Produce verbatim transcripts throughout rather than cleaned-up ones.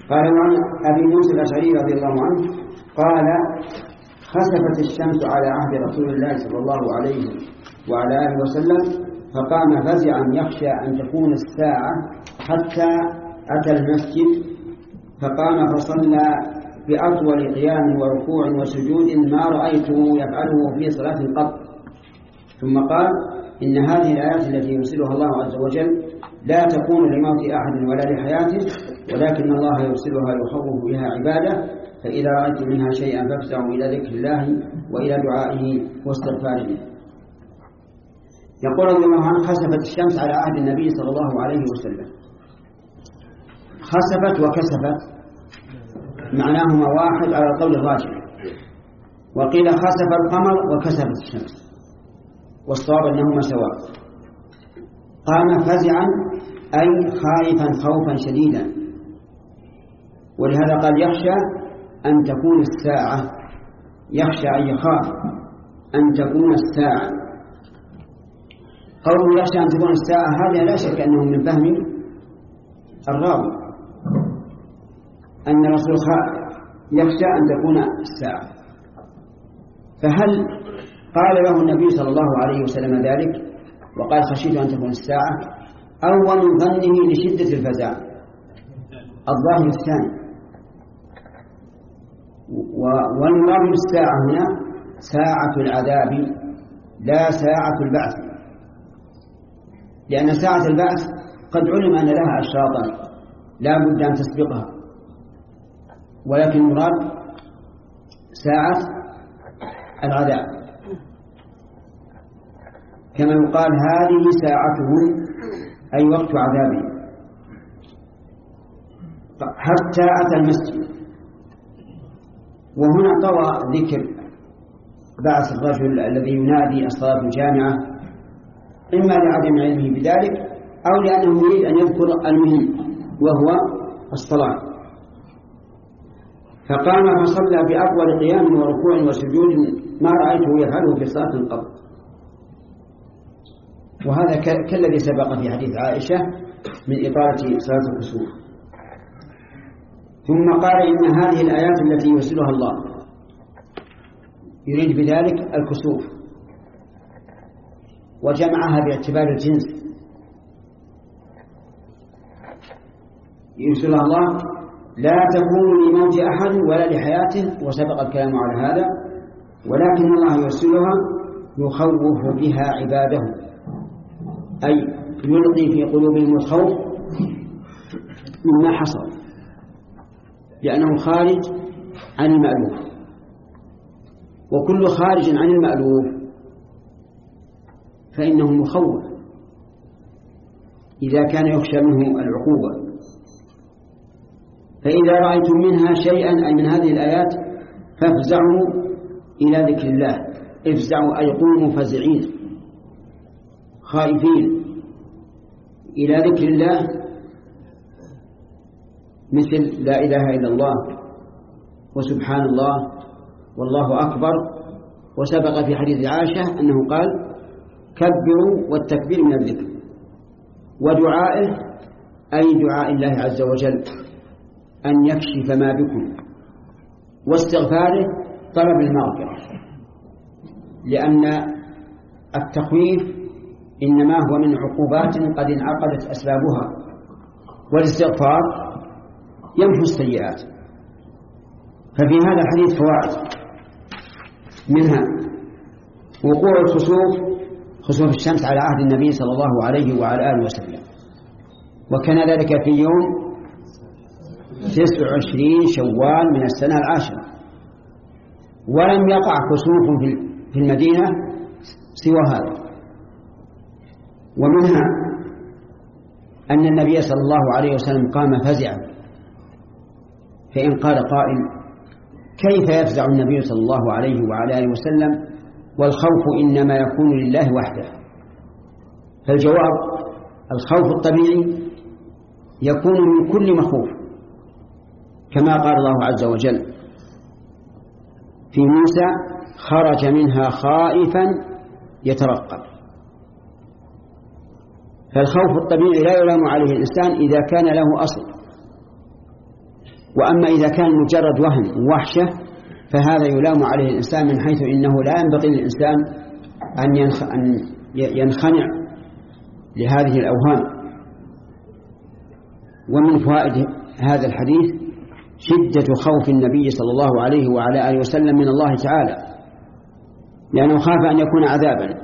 قال عن أبي موسى الأشعري رضي الله عنه قال خسفت الشمس على عهد رسول الله صلى الله عليه وعلى آله وسلم فقام فزعا يخشى أن تكون الساعة حتى أتى المسجد فقام فصلى بأطول قيام وركوع وسجود ما رأيته يفعله في صلاة قط. ثم قال إن هذه الآيات التي يرسلها الله عز وجل لا تكون لموت أحد ولا لحياته ولكن الله يرسلها يخوف بها عباده فإذا رأيت منها شيئا فافزعوا إلى ذكر الله وإلى دعائه واستغفاره. يقول رضي الله عنه خسفت الشمس على عهد النبي صلى الله عليه وسلم. خسفت وكسفت معناهما واحد على القول الراجح، وقيل خسف القمر وكسفت الشمس، والصواب أنهما سواء. قام فزعا أي خائفا خوفا شديدا، ولهذا قال يخشى أن تكون الساعة، يخشى أن يخاف أن تكون الساعة. قوله يخشى أن تكون الساعة هذا لا شك أنه من فهم الراوي أن الرسول يخشى أن تكون الساعة. فهل قال له النبي صلى الله عليه وسلم ذلك وقال خشيت أن تكون الساعة، أو من ظنه لشدة الفزع؟ الظاهر الثاني. والمراد بالساعة هنا ساعة العذاب لا ساعة البعث، لأن ساعة البعث قد علم أن لها أشراطا لا بد أن تسبقها، ولكن المراد ساعة العذاب، كما يقال هذه ساعته أي وقت عذابه. حتى أتى المسجد، وهنا طوى ذكر بعث الرجل الذي ينادي الصلاة الجامعة إما لعدم علمه بذلك أو لأنه يريد أن يذكر المهم وهو الصلاة. فقام فصلى بأطول قيام وركوع وسجود ما رأيته يفعله في صلاة قط. وهذا كالذي سبق في حديث عائشة من إطالة صلاة الكسوف. ثم قال إن هذه الآيات التي يرسلها الله يريد بذلك الكسوف، وجمعها باعتبار الجنس. يرسلها الله لا تكون لموت أحد ولا لحياته، وسبق الكلام على هذا، ولكن الله يرسلها يخوف بها عباده، أي يلقي في قلوبهم الخوف مما حصل، لأنه خارج عن المألوف، وكل خارج عن المألوف فإنه مخوف إذا كان يخشى منه العقوبة. فإذا رأيتم منها شيئا أي من هذه الآيات فافزعوا إلى ذكر الله. افزعوا أي قوموا فزعين خائفين إلى ذكر الله، مثل لا إله إلا الله وسبحان الله والله أكبر. وسبق في حديث عائشة أنه قال كبروا والتكبير من الذكر، ودعائه أي دعاء الله عز وجل أن يكشف ما بكم، واستغفاره طلب المغفرة، لأن التخويف إنما هو من عقوبات قد انعقدت أسبابها، والاستغفار يمحو السيئات. ففي هذا الحديث فوائد، منها وقوع الخسوف خسوف الشمس على عهد النبي صلى الله عليه وعلى آله وسلم، وكان ذلك في يوم تسع وعشرين شوال من السنة العاشرة، ولم يقع خسوف في المدينة سوى هذا. ومنها أن النبي صلى الله عليه وسلم قام فزعا، فإن قال قائل كيف يفزع النبي صلى الله عليه وعلى آله وسلم والخوف إنما يكون لله وحده؟ فالجواب الخوف الطبيعي يكون من كل مخوف، كما قال الله عز وجل في موسى خرج منها خائفا يترقب. فالخوف الطبيعي لا يلام عليه الإنسان إذا كان له أصل، وأما إذا كان مجرد وهم ووحشة فهذا يلام عليه الإنسان، من حيث إنه لا ينبغي للإنسان أن ينخنع لهذه الأوهام. ومن فوائد هذا الحديث شدة خوف النبي صلى الله عليه وعلى آله وسلم من الله تعالى، لأنه خاف أن يكون عذابا.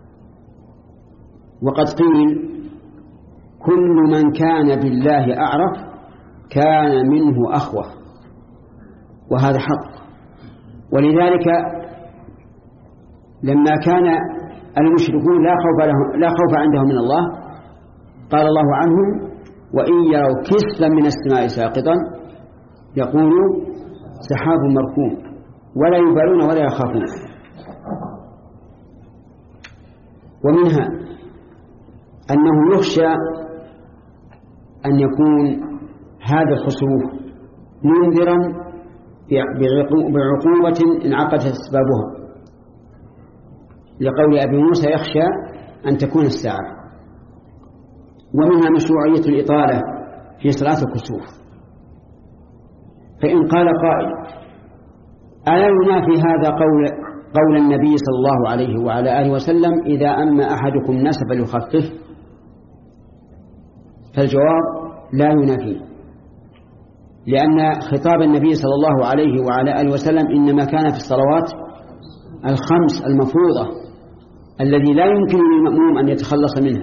وقد قيل كل من كان بالله أعرف كان منه أخوف، وهذا حق. ولذلك لما كان المشركون لا خوف لهم لا خوف عندهم من الله، قال الله عنهم: وإن يروا كسفا من السماء ساقطا يقولوا سحاب مركوم، ولا يبالون ولا يخافون. ومنها أنه يخشى أن يكون هذا الخسوف منذرا بعقوبة انعقدت أسبابها، لقول أبي موسى: يخشى أن تكون الساعة. ومنها مشروعية الإطالة في صلاة الكسوف. فإن قال قائل: ألا ينافي هذا قول قول النبي صلى الله عليه وعلى آله وسلم: إذا أما أحدكم الناس فليخفف؟ فالجواب: لا ينافي، لأن خطاب النبي صلى الله عليه وعلى آله وسلم إنما كان في الصلوات الخمس المفروضة الذي لا يمكن للمأموم أن يتخلص منها،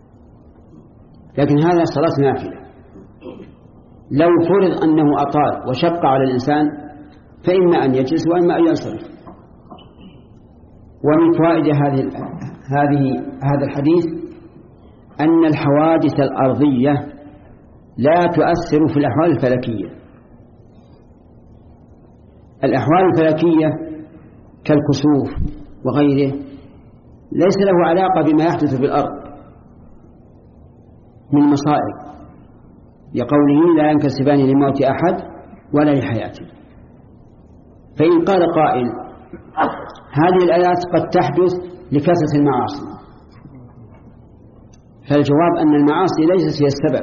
لكن هذا صلاة نافلة. لو فرض أنه أطال وشق على الإنسان فإما أن يجلس وإما أن ينصرف. ومن فوائد هذه هذه هذا الحديث أن الحوادث الأرضية لا تؤثر في الأحوال الفلكية. الأحوال الفلكية كالكسوف وغيره ليس له علاقة بما يحدث في الأرض من مصائب، لقوله: لا ينكسبان لموت أحد ولا لحياته. فإن قال قائل: هذه الآيات قد تحدث لكثرة المعاصي، فالجواب أن المعاصي ليست هي السبب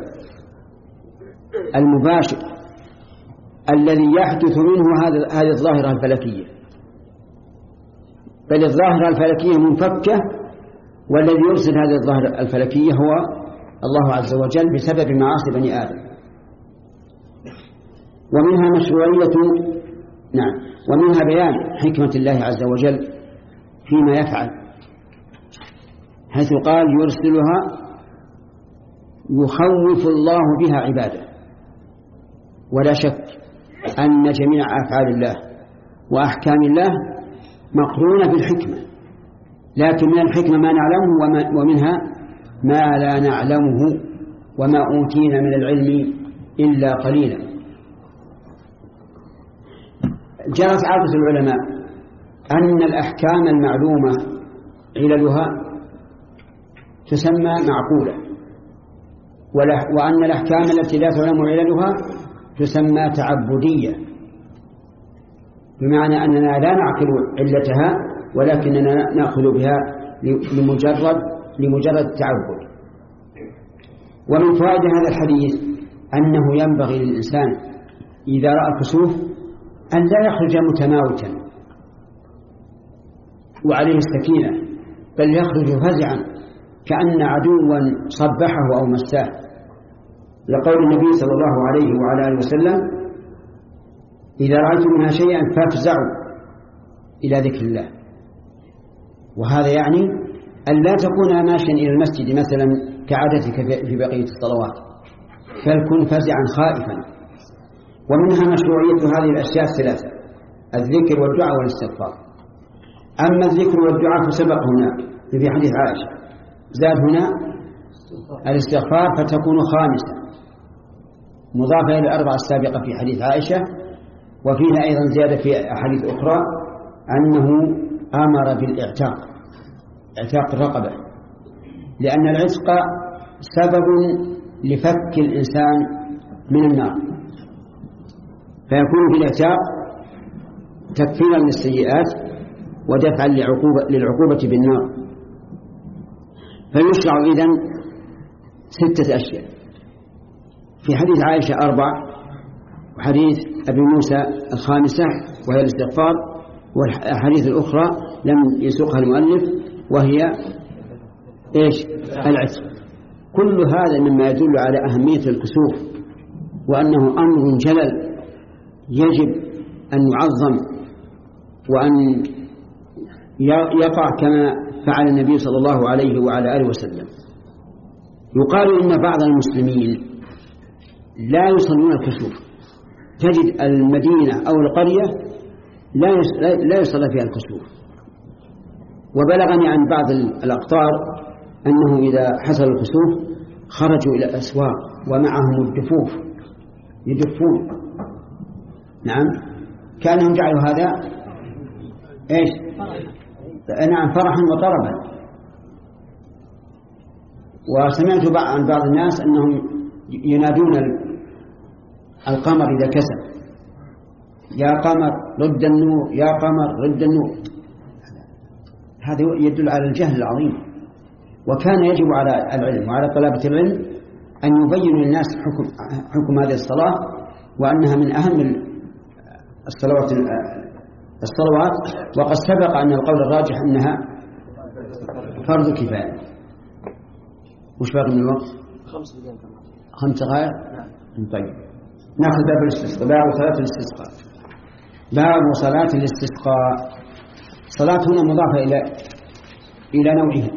المباشر الذي يحدث منه هذه الظاهرة الفلكية، بل الظاهرة الفلكية منفكة، والذي يرسل هذه الظاهرة الفلكية هو الله عز وجل بسبب معاصي بني آدم. ومنها مشروعية نعم ومنها بيان حكمة الله عز وجل فيما يفعل، حيث قال: يرسلها يخوف الله بها عباده. ولا شك أن جميع أفعال الله وأحكام الله مقرونة بالحكمة، لكن من الحكمة ما نعلمه ومنها ما لا نعلمه، وما أوتينا من العلم إلا قليلا. جرت عادة العلماء أن الأحكام المعلومة عللها تسمى معقولة، وأن الأحكام التي لا تعلم عللها تسمى تعبدية، بمعنى أننا لا نعقل علتها ولكننا نأخذ بها لمجرد لمجرد التعبد. ومن فوائد هذا الحديث أنه ينبغي للإنسان إذا رأى الكسوف أن لا يخرج متماوتا وعليه السكينة، بل يخرج فزعا كأن عدوا صبحه أو مساه، لقول النبي صلى الله عليه وعلى آله وسلم: إذا رأيتم منها شيئا فافزعوا إلى ذكر الله. وهذا يعني أن لا تكون ماشيا إلى المسجد مثلا كعادتك في بقية الصلوات، فلكن فزعا خائفا. ومنها مشروعية هذه الأشياء الثلاثة: الذكر والدعاء والاستغفار. أما الذكر والدعاء فسبق هنا في حديث عائشة، زاد هنا الاستغفار فتكون خامسة مضافة إلى الأربعة السابقة في حديث عائشة. وفيها أيضا زيادة في أحاديث أخرى أنه أمر بالإعتاق، اعتاق الرقبة، لأن العتق سبب لفك الإنسان من النار، فيكون في الاعتاق تكفيرا للسيئات ودفعا للعقوبة, للعقوبة بالنار. فيشرع إذن ستة أشياء، في حديث عائشة أربع، وحديث أبي موسى الخامسة وهي الاستغفار، والحديث الأخرى لم يسوقها المؤلف وهي إيش؟ العتق. كل هذا مما يدل على أهمية الكسوف وأنه أمر جلل يجب أن يعظم وأن يقع كما فعل النبي صلى الله عليه وعلى آله وسلم. يقال إن بعض المسلمين لا يصلون الكسوف، تجد المدينة أو القرية لا يصلى فيها الكسوف. وبلغني عن بعض الأقطار أنه إذا حصل الكسوف خرجوا إلى الأسواق ومعهم الدفوف يدفون، نعم، كانهم جعلوا هذا إيش؟ نعم، فرحا وطربا. وسمعت عن بعض الناس أنهم ينادون القمر إذا كسب: يا قمر رد النور، يا قمر رد النور. هذا يدل على الجهل العظيم. وكان يجب على العلم وعلى طلبة العلم أن يبين للناس حكم, حكم هذه الصلاة، وأنها من أهم الصلوات الصلوات وقد سبق أن القول الراجح أنها فرض كفاية. وش باقي من الوقت؟ خمس دقائق. خمس دقائق. طيب، نأخذ باب الاستسقاء. باب صلاة الاستسقاء. باب صلاة الاستسقاء. صلاة هنا مضافة إلى إلى نوعها،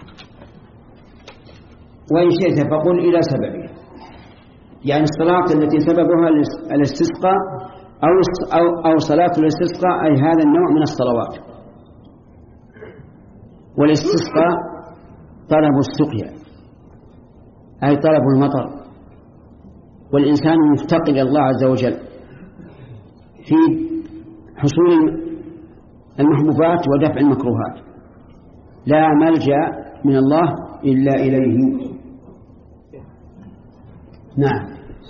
وإن شئت فقل إلى سببها، يعني الصلاة التي سببها الاستسقاء أو أو أو صلاة الاستسقاء، أي هذا النوع من الصلوات. والاستسقاء طلب السقيا، أي طلب المطر، والإنسان مفتقر إلى الله عز وجل في حصول المحبوبات ودفع المكروهات، لا ملجأ من الله إلا إليه. نعم.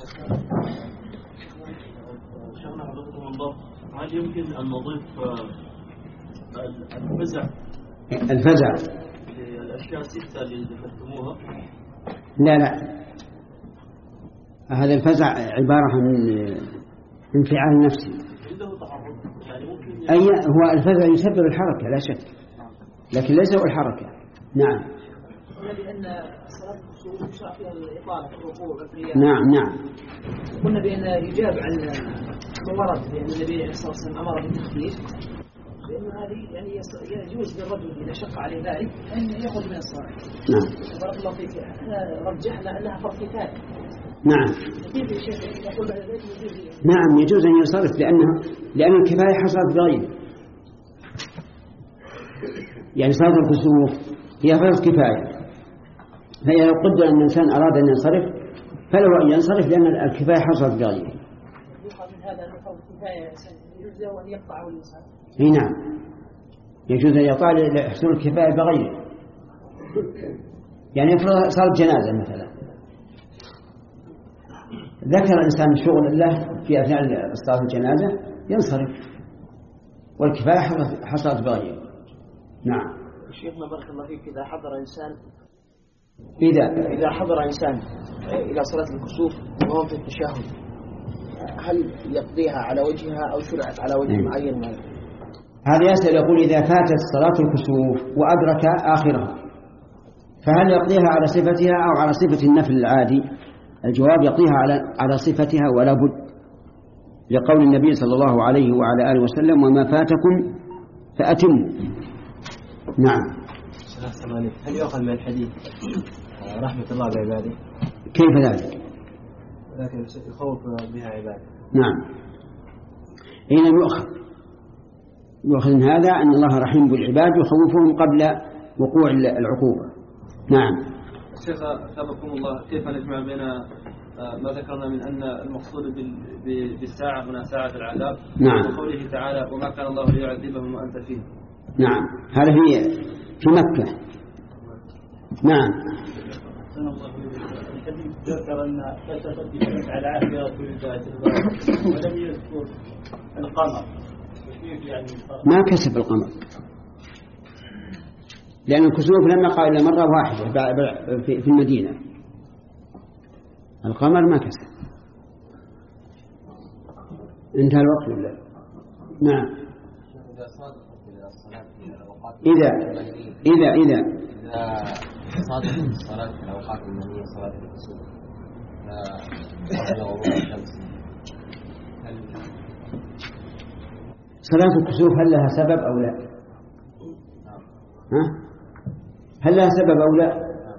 شيخنا حضرتكم الله، هل يمكن أن نضيف الفزع الفزع للأشياء الستة اللي ذكرتموها؟ لا لا، هذا الفزع عبارة عن انفعال نفسي. أي هو الفزع يسبب الحركة لا شك، لكن ليس هو الحركة. نعم. لأن صلاة الكسوف يشرع فيها الإطالة في الركوع والقيام. نعم نعم. قلنا بأن يجاب عن ما ورد بأن النبي عليه الصلاة والسلام أمر بالتخفيف، لأن هذه يعني يجوز للرجل إذا شق عليه ذلك أن يأخذ من الصلاة. نعم. بارك الله فيك. احنا رجحنا أنها فرض كفاية. نعم. نعم يجوز أن ينصرف لأنه لأن الكفاية حصلت بغيره، يعني صلاة الكسوف هي فرض كفاية، فإذا قدر أن الإنسان أراد أن ينصرف فله أن ينصرف لأن الكفاية حصلت بغيره. من هذا أن فرض كفاية يجوز أن يقطع الإنسان. اي نعم، يجوز أن يقطع لحصول الكفاية بغيره. يعني يفرض صلاة جنازة مثلا، ذكر الإنسان شغل له في أثناء صلاة الجنازة ينصرف، والكفاية حصلت بغيره. نعم. شيخنا بارك الله فيك، إذا حضر إنسان إذا إذا حضر إنسان إلى صلاة الكسوف وهو في التشهد، هل يقضيها على وجهها أو شرعت على وجه معين؟ هذا يسأل يقول إذا فاتت صلاة الكسوف وأدرك آخرها فهل يقضيها على صفتها أو على صفة النفل العادي؟ الجواب يقضيها على على صفتها ولا بد، لقول النبي صلى الله عليه وعلى آله وسلم: وما فاتكم فأتموا. نعم. هل يؤخذ من الحديث رحمة الله بعباده؟ كيف ذلك؟ لكن يخوف بها عباده. نعم. هنا يؤخذ يؤخذ من هذا أن الله رحيم بالعباد يخوفهم قبل وقوع العقوبة. نعم. الشيخ أثابكم الله، كيف نجمع بين ما ذكرنا من أن المقصود بالساعة هنا ساعة العذاب، نعم، وقوله تعالى: وما كان الله ليعذبهم وأنت فيه؟ نعم، هذا في في مكة. نعم. ذكر أن كسفت على عهد رسول الله صلى الله عليه وسلم ولم يذكر القمر. ما كسف القمر، لأن الكسوف لما قال إلا مرة واحدة في المدينة، القمر ما كسف. انتهى الوقت ولا؟ نعم. إذا إذا إذا إذا صادت الصلاة في الأوقات المنهية صلاة الكسوف فغروب الشمس، صلاة الكسوف هل لها سبب أو لا؟ ها؟ هل لها سبب أو لا؟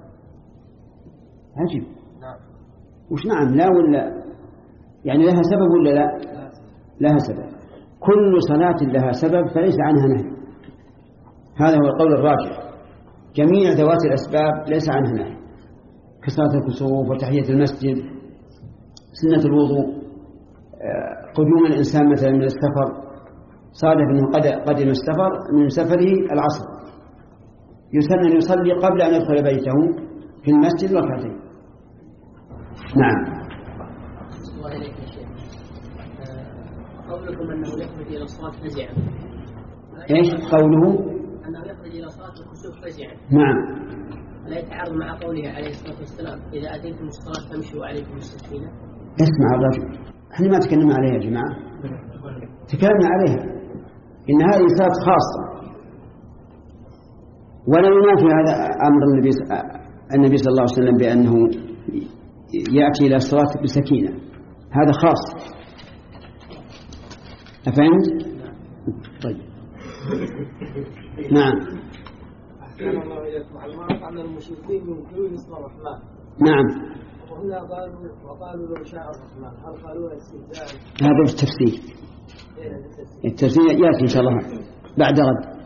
عجيب. وش نعم لا ولا يعني لها سبب ولا لا؟ لها سبب. كل صلاة لها سبب فليس عنها نهي، هذا هو القول الراجح. جميع ذوات الأسباب ليس عنها نهي، كصلاة الكسوف وتحية المسجد، سنة الوضوء، قدوم الإنسان مثلا من السفر، صادف أنه قدم السفر من سفره العصر، يسن أن يصلي قبل أن يدخل بيته في المسجد ركعتين. نعم. الله عليك يا شيخ، قولكم أنه يخرج إلى الصلاة فزعا، إيش قوله؟ أنه يخرج إلى صلاة الكسوف فزعا. نعم. لا يتعارض مع قوله عليه الصلاة والسلام إذا أتيتم الصلاة فامشوا عليكم السكينة. اسمع الرجل، احنا ما تكلمنا عليها يا جماعة، تكلمنا عليها إن هذه صلاة خاصة، ولا ينافي هذا أمر النبي النبي صلى الله عليه وسلم بأنه يأتي إلى الصلاة بسكينة، هذا خاص. أفهمت؟ طيب. نعم. أحسن الله إليكم. المعروف أن المشركين ينكرون اسم الرحمن. نعم. وهنا قالوا وقالوا لو شاء الرحمن، هل قالوا استهزاء؟ هذا التفسير. التفسير يأتي إن شاء الله بعد غد.